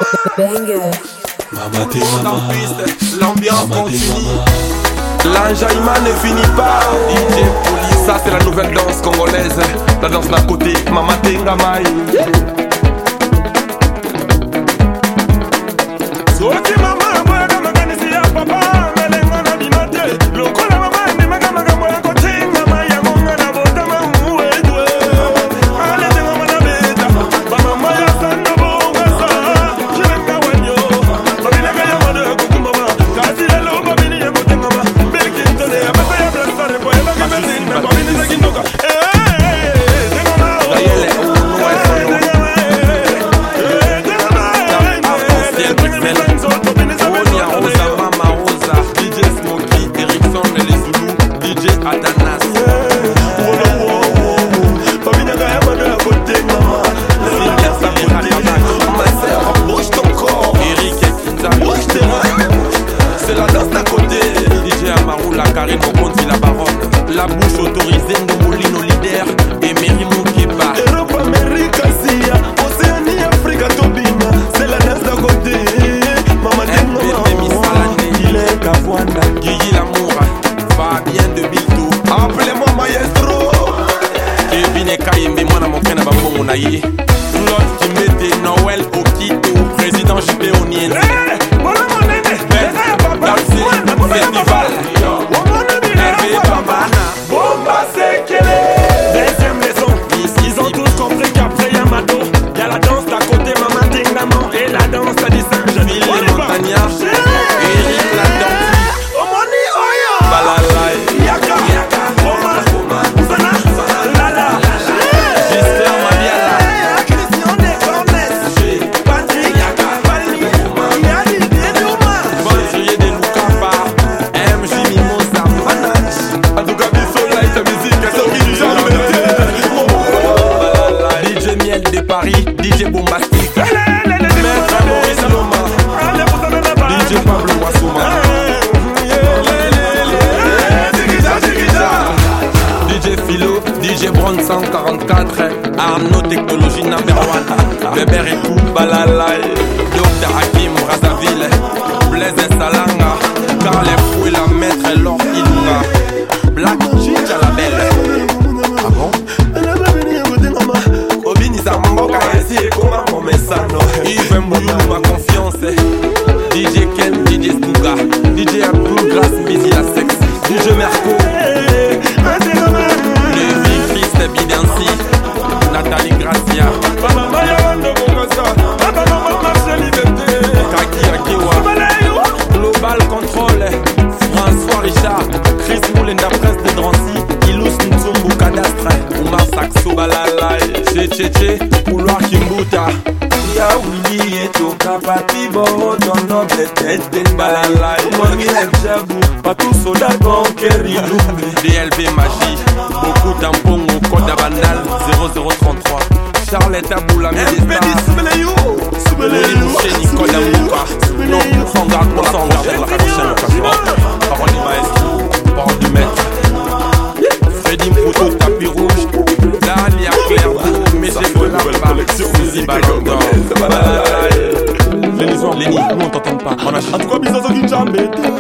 Banger. Maman t'es maman. L'ambiance continue. L'enjaillement ne finit pas. DJ Polio. Ça c'est la nouvelle danse congolaise. La danse d'à côté. Maman Tenga Mai. Soki mama boya kama kanisi ya papa. Melenga na bimate. Lokola mama ni magama kama ya kotenga mai ya monga na bota mamu edwe. Ale te mama na beta. Mama moya sanda bonga sa. Chilenga wanyo. Babina kaya mwana kukumama. Kasi lelo babini ya kotenga ma. Belki ntone ya bata ya blastare. Kwa eba kimezinga. Babini za kindoka. Tenga ma. Gayele unuwa sono. La bouche autorisée, Ngomolino leader et Mary Moukeba. Europe, Amérique, Asie, Océanie, Afrique, Tobina. C'est la danse d'à côté. Maman il est Kafwanda. Guigui Lamour, Fabien de Bilto. Appelez-moi maestro. Kevin et Kayembe, moi, mon frère, Babon Naye. Claude Kimbete, Noël Okito, président JP Onien. Voilà mon aîné. Festival. Deuxième leçon, ils ont tous compris qu'après y'a Mado. Y'a la danse d'à côté, Maman Tengamon. Et la danse à des singes. Ville les montagnards, Eric la danse. Omoni Oyo, Balalai, Yaka, Roma, Sana, Lala, Gisler Maliala, Christian Descornes, Patrick, Bali, Yali, Dedouma, Bandrier de Lukapa, MJ Mimosa, Manach. En tout cas, Bissola, ta musique, elle sort qui du genre. DJ Miel de Paris, DJ Bombastique, Maître Maurice Loma, DJ Pablo Wassouma, DJ Philo, DJ Bron 144, Arnaud Technologie number 1, Weber et Kou, Balalai, Dr Hakim Brazzaville, Blaise Salanga, Carl Fou et la Maître Laure Ilunga, Black Chicha la belle. Ah bon? Yves Mbouyou, ma confiance. DJ Ken, DJ Stuga, DJ Abdul Grass, Busy la sexe, DJ Merco, Levi, Christ Bidansi, Nathalie Gracia, Kaki Akewa, Global Control, François Richard, Chris Moulenda, Prince de Drancy, Ilous Ntsumbu Cadastre, Oumar Saxo Balalai, Tché, Couloir Kimbuta. Ya Willy et Toka Papi Boro dans noble tête de Balalai. Morgi Lemchabou, Patou Soda Gonkeri Lumbe. DLB Magie, beaucoup d'ampongo, code Bandal 0033. Charlotte Aboula Médesta. Soubelé Mouché, Nicole Amouka. Non, on garde pour la prochaine occasion. Parole du maestro, parole du maître. Freddy Mputo, tapis rouge. Dania Claire, Messieurs collection, Suzy Ballon d'Or. Léni, nous on t'entend pas. En tout cas, Bizarre qui t'embête.